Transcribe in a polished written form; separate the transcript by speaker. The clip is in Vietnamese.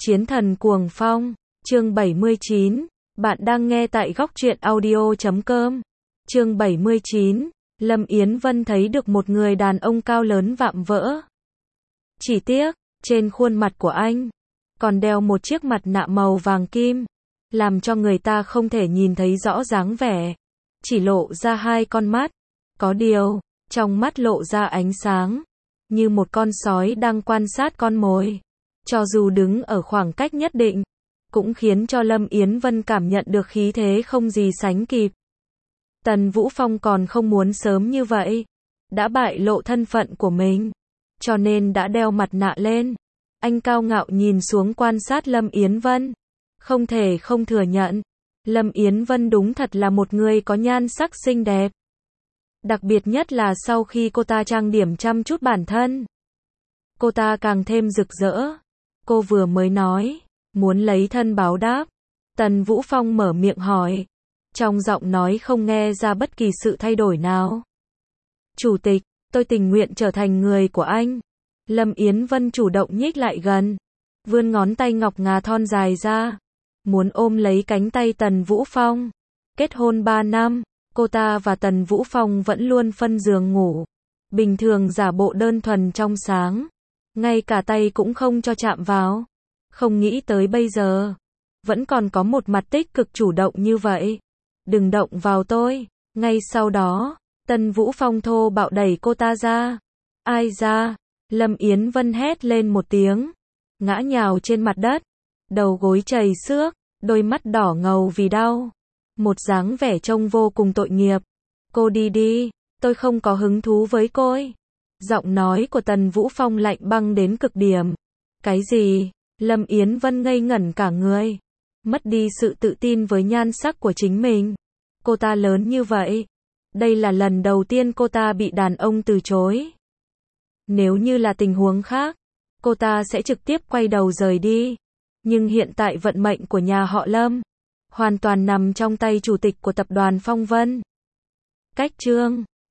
Speaker 1: Chiến thần cuồng phong, chương 79, bạn đang nghe tại góc truyện audio.com. Chương 79, Lâm Yến Vân thấy được một người đàn ông cao lớn vạm vỡ. Chỉ tiếc, trên khuôn mặt của anh, còn đeo một chiếc mặt nạ màu vàng kim, làm cho người ta không thể nhìn thấy rõ dáng vẻ, chỉ lộ ra hai con mắt. Có điều, trong mắt lộ ra ánh sáng, như một con sói đang quan sát con mồi. Cho dù đứng ở khoảng cách nhất định, cũng khiến cho Lâm Yến Vân cảm nhận được khí thế không gì sánh kịp. Tần Vũ Phong còn không muốn sớm như vậy, đã bại lộ thân phận của mình, cho nên đã đeo mặt nạ lên. Anh cao ngạo nhìn xuống quan sát Lâm Yến Vân, không thể không thừa nhận, Lâm Yến Vân đúng thật là một người có nhan sắc xinh đẹp. Đặc biệt nhất là sau khi cô ta trang điểm chăm chút bản thân, cô ta càng thêm rực rỡ. Cô vừa mới nói, muốn lấy thân báo đáp. Tần Vũ Phong mở miệng hỏi, trong giọng nói không nghe ra bất kỳ sự thay đổi nào. Chủ tịch, tôi tình nguyện trở thành người của anh. Lâm Yến Vân chủ động nhích lại gần, vươn ngón tay ngọc ngà thon dài ra, muốn ôm lấy cánh tay Tần Vũ Phong. Kết hôn 3 năm, cô ta và Tần Vũ Phong vẫn luôn phân giường ngủ, bình thường giả bộ đơn thuần trong sáng, ngay cả tay cũng không cho chạm vào. Không nghĩ tới bây giờ, vẫn còn có một mặt tích cực chủ động như vậy. Đừng động vào tôi. Ngay sau đó, Tần Vũ Phong thô bạo đẩy cô ta ra. Ai ra? Lâm Yến Vân hét lên một tiếng, ngã nhào trên mặt đất, đầu gối chảy xước, đôi mắt đỏ ngầu vì đau, một dáng vẻ trông vô cùng tội nghiệp. Cô đi đi, tôi không có hứng thú với cô. Giọng nói của Tần Vũ Phong lạnh băng đến cực điểm. Cái gì? Lâm Yến Vân ngây ngẩn cả người, mất đi sự tự tin với nhan sắc của chính mình. Cô ta lớn như vậy, đây là lần đầu tiên cô ta bị đàn ông từ chối. Nếu như là tình huống khác, cô ta sẽ trực tiếp quay đầu rời đi. Nhưng hiện tại vận mệnh của nhà họ Lâm hoàn toàn nằm trong tay chủ tịch của tập đoàn Phong Vân. Cách chương